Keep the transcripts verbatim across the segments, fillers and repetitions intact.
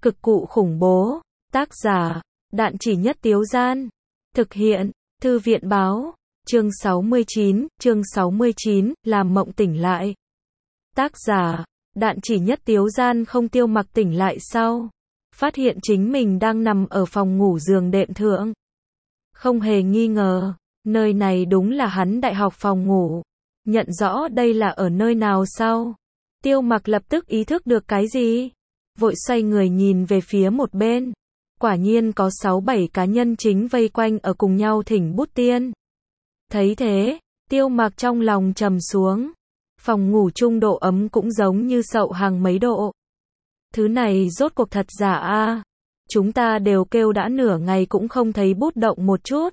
Cực cụ khủng bố. Tác giả, Đạn Chỉ Nhất Tiếu Gian. Thực hiện, Thư viện báo. Chương sáu mươi chín, chương sáu mươi chín, làm mộng tỉnh lại. Tác giả, Đạn Chỉ Nhất Tiếu Gian. Không Tiêu Mặc tỉnh lại sau, phát hiện chính mình đang nằm ở phòng ngủ giường đệm thượng. Không hề nghi ngờ, nơi này đúng là hắn đại học phòng ngủ. Nhận rõ đây là ở nơi nào sau, Tiêu Mặc lập tức ý thức được cái gì, vội xoay người nhìn về phía một bên. Quả nhiên có sáu bảy cá nhân chính vây quanh ở cùng nhau thỉnh bút tiên. Thấy thế, Tiêu Mặc trong lòng trầm xuống. Phòng ngủ chung độ ấm cũng giống như sậu hàng mấy độ. Thứ này rốt cuộc thật giả a? Chúng ta đều kêu đã nửa ngày cũng không thấy bút động một chút.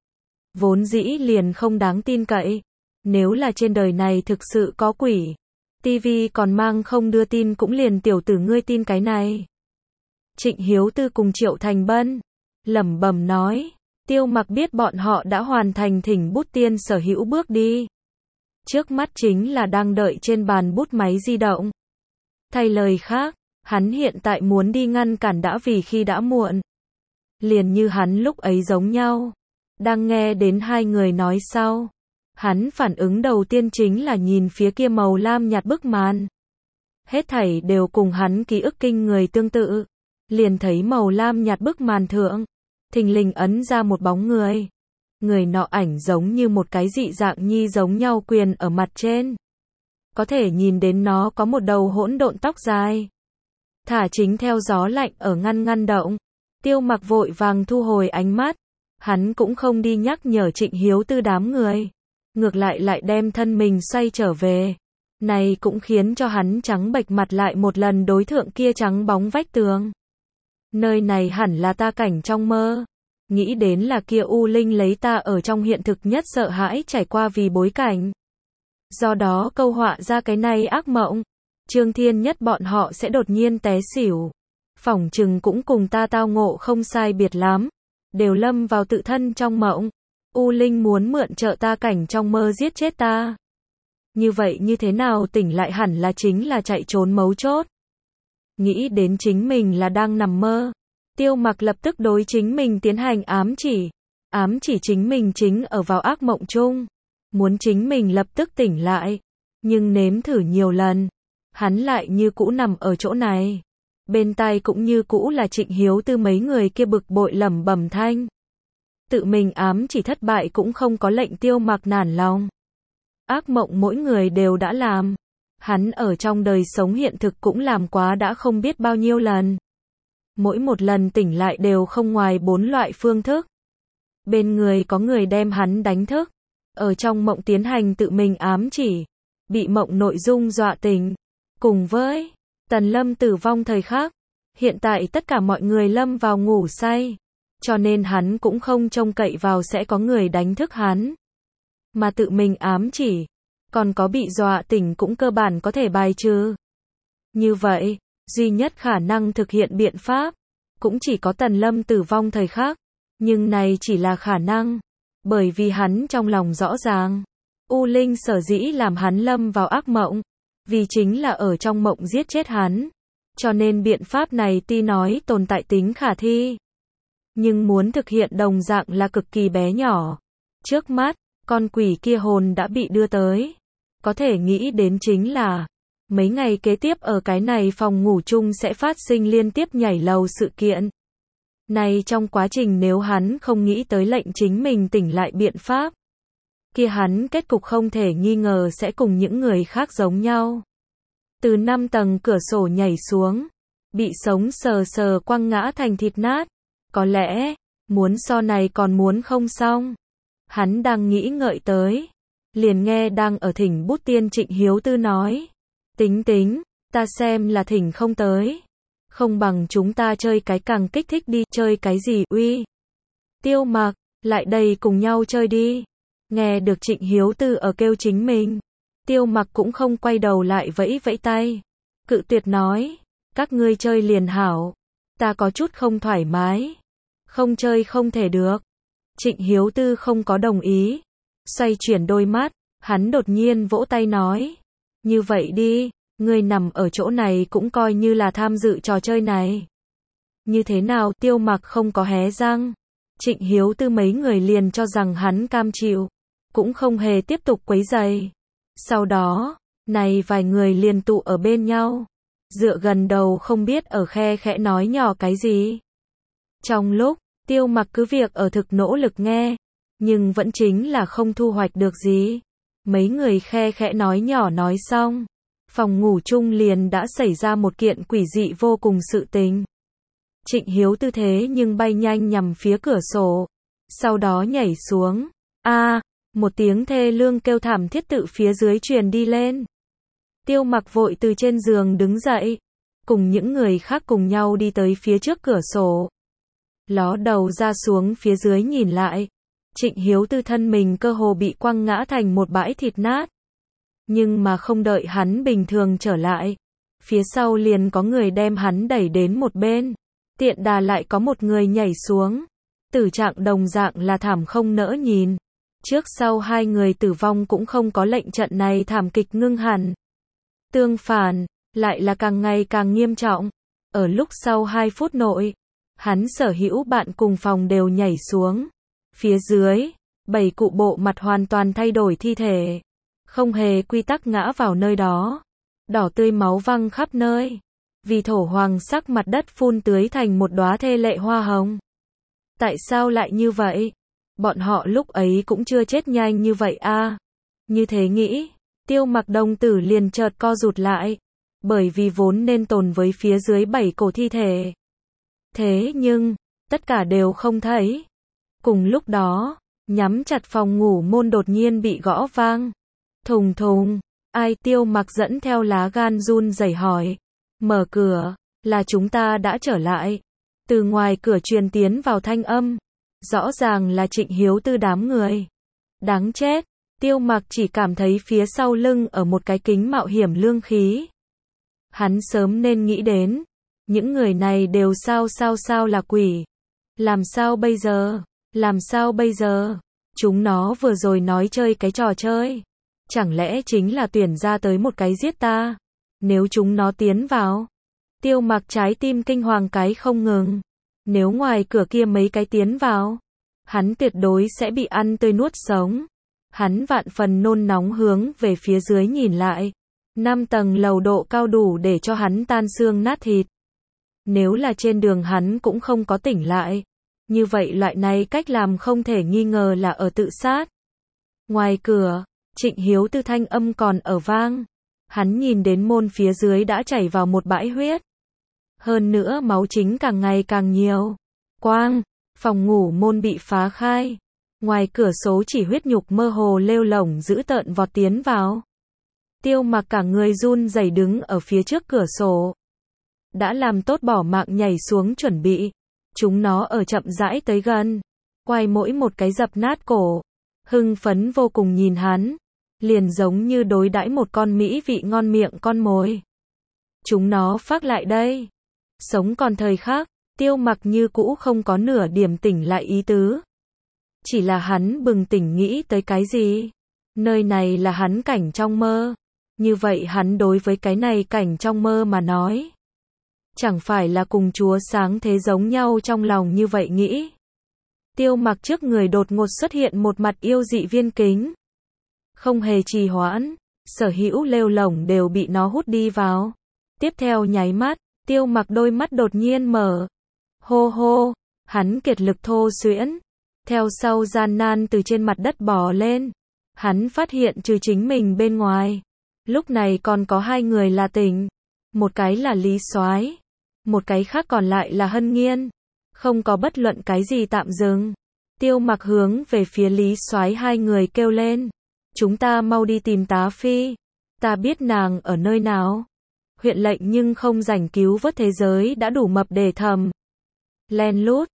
Vốn dĩ liền không đáng tin cậy. Nếu là trên đời này thực sự có quỷ, tivi còn mang không đưa tin cũng liền tiểu tử ngươi tin cái này. Trịnh Hiếu Tư cùng Triệu Thành Bân lẩm bẩm nói. Tiêu Mặc biết bọn họ đã hoàn thành thỉnh bút tiên sở hữu bước đi. Trước mắt chính là đang đợi trên bàn bút máy di động. Thay lời khác, hắn hiện tại muốn đi ngăn cản đã vì khi đã muộn. Liền như hắn lúc ấy giống nhau. Đang nghe đến hai người nói sau, hắn phản ứng đầu tiên chính là nhìn phía kia màu lam nhạt bức màn. Hết thảy đều cùng hắn ký ức kinh người tương tự. Liền thấy màu lam nhạt bức màn thượng, thình lình ấn ra một bóng người. Người nọ ảnh giống như một cái dị dạng nhi giống nhau quyền ở mặt trên. Có thể nhìn đến nó có một đầu hỗn độn tóc dài. Thả chính theo gió lạnh ở ngăn ngăn động. Tiêu Mặc vội vàng thu hồi ánh mắt. Hắn cũng không đi nhắc nhở Trịnh Hiếu Tư đám người. Ngược lại lại đem thân mình xoay trở về. Này cũng khiến cho hắn trắng bệch mặt lại một lần đối thượng kia trắng bóng vách tường. Nơi này hẳn là ta cảnh trong mơ. Nghĩ đến là kia U Linh lấy ta ở trong hiện thực nhất sợ hãi trải qua vì bối cảnh. Do đó câu họa ra cái này ác mộng. Trương Thiên Nhất bọn họ sẽ đột nhiên té xỉu. Phỏng chừng cũng cùng ta tao ngộ không sai biệt lắm. Đều lâm vào tự thân trong mộng. U Linh muốn mượn trợ ta cảnh trong mơ giết chết ta. Như vậy như thế nào tỉnh lại hẳn là chính là chạy trốn mấu chốt. Nghĩ đến chính mình là đang nằm mơ. Tiêu Mặc lập tức đối chính mình tiến hành ám chỉ. Ám chỉ chính mình chính ở vào ác mộng chung. Muốn chính mình lập tức tỉnh lại. Nhưng nếm thử nhiều lần, hắn lại như cũ nằm ở chỗ này. Bên tai cũng như cũ là Trịnh Hiếu Tư mấy người kia bực bội lẩm bẩm thanh. Tự mình ám chỉ thất bại cũng không có lệnh Tiêu Mặc nản lòng. Ác mộng mỗi người đều đã làm. Hắn ở trong đời sống hiện thực cũng làm quá đã không biết bao nhiêu lần. Mỗi một lần tỉnh lại đều không ngoài bốn loại phương thức. Bên người có người đem hắn đánh thức. Ở trong mộng tiến hành tự mình ám chỉ. Bị mộng nội dung dọa tỉnh. Cùng với Tần Lâm tử vong thời khắc. Hiện tại tất cả mọi người lâm vào ngủ say. Cho nên hắn cũng không trông cậy vào sẽ có người đánh thức hắn. Mà tự mình ám chỉ. Còn có bị dọa tỉnh cũng cơ bản có thể bài trừ. Như vậy, duy nhất khả năng thực hiện biện pháp, cũng chỉ có Tần Lâm tử vong thời khắc. Nhưng này chỉ là khả năng. Bởi vì hắn trong lòng rõ ràng. U Linh sở dĩ làm hắn lâm vào ác mộng. Vì chính là ở trong mộng giết chết hắn. Cho nên biện pháp này tuy nói tồn tại tính khả thi. Nhưng muốn thực hiện đồng dạng là cực kỳ bé nhỏ. Trước mắt, con quỷ kia hồn đã bị đưa tới. Có thể nghĩ đến chính là mấy ngày kế tiếp ở cái này phòng ngủ chung sẽ phát sinh liên tiếp nhảy lầu sự kiện. Này trong quá trình nếu hắn không nghĩ tới lệnh chính mình tỉnh lại biện pháp, kia hắn kết cục không thể nghi ngờ sẽ cùng những người khác giống nhau. Từ năm tầng cửa sổ nhảy xuống, bị sống sờ sờ quăng ngã thành thịt nát. Có lẽ, muốn so này còn muốn không xong. Hắn đang nghĩ ngợi tới. Liền nghe đang ở thỉnh bút tiên Trịnh Hiếu Tư nói. Tính tính, ta xem là thỉnh không tới. Không bằng chúng ta chơi cái càng kích thích đi. Chơi cái gì uy? Tiêu Mặc, lại đây cùng nhau chơi đi. Nghe được Trịnh Hiếu Tư ở kêu chính mình. Tiêu Mặc cũng không quay đầu lại vẫy vẫy tay. Cự tuyệt nói. Các ngươi chơi liền hảo. Ta có chút không thoải mái. Không chơi không thể được. Trịnh Hiếu Tư không có đồng ý. Xoay chuyển đôi mắt, hắn đột nhiên vỗ tay nói. Như vậy đi, ngươi nằm ở chỗ này cũng coi như là tham dự trò chơi này. Như thế nào Tiêu Mặc không có hé răng. Trịnh Hiếu Tư mấy người liền cho rằng hắn cam chịu, cũng không hề tiếp tục quấy rầy. Sau đó, này vài người liền tụ ở bên nhau, dựa gần đầu không biết ở khe khẽ nói nhỏ cái gì. Trong lúc, Tiêu Mặc cứ việc ở thực nỗ lực nghe, nhưng vẫn chính là không thu hoạch được gì. Mấy người khe khẽ nói nhỏ nói xong, phòng ngủ chung liền đã xảy ra một kiện quỷ dị vô cùng sự tình. Trịnh Hiếu Tư thế nhưng bay nhanh nhằm phía cửa sổ, sau đó nhảy xuống. A, một tiếng thê lương kêu thảm thiết tự phía dưới truyền đi lên. Tiêu Mặc vội từ trên giường đứng dậy, cùng những người khác cùng nhau đi tới phía trước cửa sổ. Ló đầu ra xuống phía dưới nhìn lại, Trịnh Hiếu Tư thân mình cơ hồ bị quăng ngã thành một bãi thịt nát. Nhưng mà không đợi hắn bình thường trở lại, phía sau liền có người đem hắn đẩy đến một bên. Tiện đà lại có một người nhảy xuống. Tử trạng đồng dạng là thảm không nỡ nhìn. Trước sau hai người tử vong cũng không có lệnh trận này thảm kịch ngưng hẳn. Tương phản, lại là càng ngày càng nghiêm trọng. Ở lúc sau hai phút nội, hắn sở hữu bạn cùng phòng đều nhảy xuống. Phía dưới, bảy cụ bộ mặt hoàn toàn thay đổi thi thể. Không hề quy tắc ngã vào nơi đó. Đỏ tươi máu văng khắp nơi. Vì thổ hoàng sắc mặt đất phun tưới thành một đóa thê lệ hoa hồng. Tại sao lại như vậy? Bọn họ lúc ấy cũng chưa chết nhanh như vậy a. À? Như thế nghĩ, Tiêu Mặc đồng tử liền chợt co rụt lại, bởi vì vốn nên tồn với phía dưới bảy cổ thi thể. Thế nhưng, tất cả đều không thấy. Cùng lúc đó, nhắm chặt phòng ngủ môn đột nhiên bị gõ vang. Thùng thùng, ai? Tiêu Mặc dẫn theo lá gan run rẩy hỏi. Mở cửa, là chúng ta đã trở lại. Từ ngoài cửa truyền tiến vào thanh âm. Rõ ràng là Trịnh Hiếu Tư đám người. Đáng chết, Tiêu Mặc chỉ cảm thấy phía sau lưng ở một cái kính mạo hiểm lương khí. Hắn sớm nên nghĩ đến, những người này đều sao sao sao là quỷ. Làm sao bây giờ? Làm sao bây giờ? Chúng nó vừa rồi nói chơi cái trò chơi. Chẳng lẽ chính là tuyển ra tới một cái giết ta? Nếu chúng nó tiến vào, Tiêu Mặc trái tim kinh hoàng cái không ngừng. Nếu ngoài cửa kia mấy cái tiến vào, hắn tuyệt đối sẽ bị ăn tươi nuốt sống. Hắn vạn phần nôn nóng hướng về phía dưới nhìn lại. Năm tầng lầu độ cao đủ để cho hắn tan xương nát thịt. Nếu là trên đường hắn cũng không có tỉnh lại, như vậy loại này cách làm không thể nghi ngờ là ở tự sát. Ngoài cửa, Trịnh Hiếu Tư thanh âm còn ở vang. Hắn nhìn đến môn phía dưới đã chảy vào một bãi huyết. Hơn nữa máu chính càng ngày càng nhiều. Quang, phòng ngủ môn bị phá khai. Ngoài cửa số chỉ huyết nhục mơ hồ lêu lổng dữ tợn vọt tiến vào. Tiêu Mặc cả người run rẩy đứng ở phía trước cửa sổ. Đã làm tốt bỏ mạng nhảy xuống chuẩn bị. Chúng nó ở chậm rãi tới gần. Quay mỗi một cái dập nát cổ. Hưng phấn vô cùng nhìn hắn. Liền giống như đối đãi một con mỹ vị ngon miệng con mồi. Chúng nó phát lại đây. Sống còn thời khắc, Tiêu Mặc như cũ không có nửa điểm tỉnh lại ý tứ. Chỉ là hắn bừng tỉnh nghĩ tới cái gì? Nơi này là hắn cảnh trong mơ. Như vậy hắn đối với cái này cảnh trong mơ mà nói. Chẳng phải là cùng Chúa sáng thế giống nhau trong lòng như vậy nghĩ. Tiêu Mặc trước người đột ngột xuất hiện một mặt yêu dị viên kính. Không hề trì hoãn, sở hữu lêu lổng đều bị nó hút đi vào. Tiếp theo nháy mắt, Tiêu Mặc đôi mắt đột nhiên mở. Hô hô, hắn kiệt lực thô xuyễn. Theo sau gian nan từ trên mặt đất bò lên. Hắn phát hiện trừ chính mình bên ngoài. Lúc này còn có hai người là tỉnh. Một cái là Lý Soái, một cái khác còn lại là Hân Nghiên. Không có bất luận cái gì tạm dừng. Tiêu Mặc hướng về phía Lý Soái hai người kêu lên. Chúng ta mau đi tìm Tá Phi. Ta biết nàng ở nơi nào. Huyện lệnh nhưng không rảnh cứu vớt thế giới đã đủ mập để thầm. Len lút,